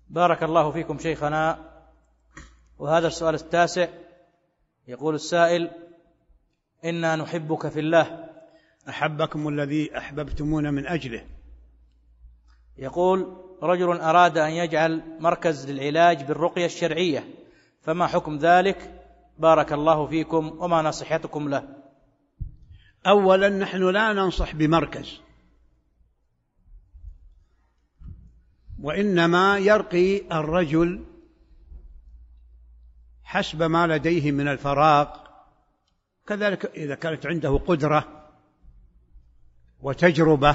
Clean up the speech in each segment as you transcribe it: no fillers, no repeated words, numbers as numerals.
بارك الله فيكم شيخنا. وهذا السؤال التاسع، يقول السائل: إنا نحبك في الله. أحبكم الذي أحببتمون من أجله. يقول: رجل أراد أن يجعل مركز للعلاج بالرقية الشرعية، فما حكم ذلك؟ بارك الله فيكم، وما نصيحتكم له؟ أولا، نحن لا ننصح بمركز، وإنما يرقي الرجل حسب ما لديه من الفراغ، كذلك إذا كانت عنده قدرة وتجربة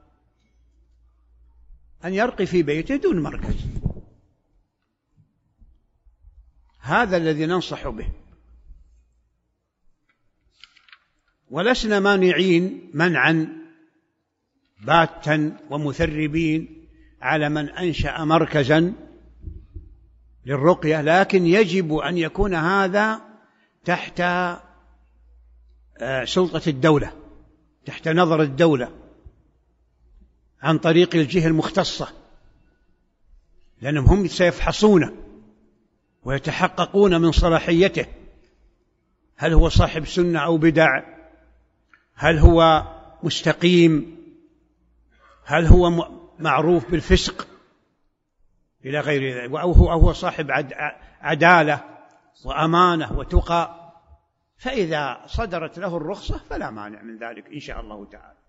أن يرقي في بيته دون مركز. هذا الذي ننصح به، ولسنا مانعين منعا باتا ومثربين على من أنشأ مركزا للرقية، لكن يجب أن يكون هذا تحت سلطة الدولة، تحت نظر الدولة، عن طريق الجهة المختصة، لأنهم هم سيفحصونه ويتحققون من صلاحيته، هل هو صاحب سنة أو بدع، هل هو مستقيم، هل هو معروف بالفسق إلى غير ذلك، أو هو صاحب عدالة وأمانة وتقى. فإذا صدرت له الرخصة فلا مانع من ذلك إن شاء الله تعالى.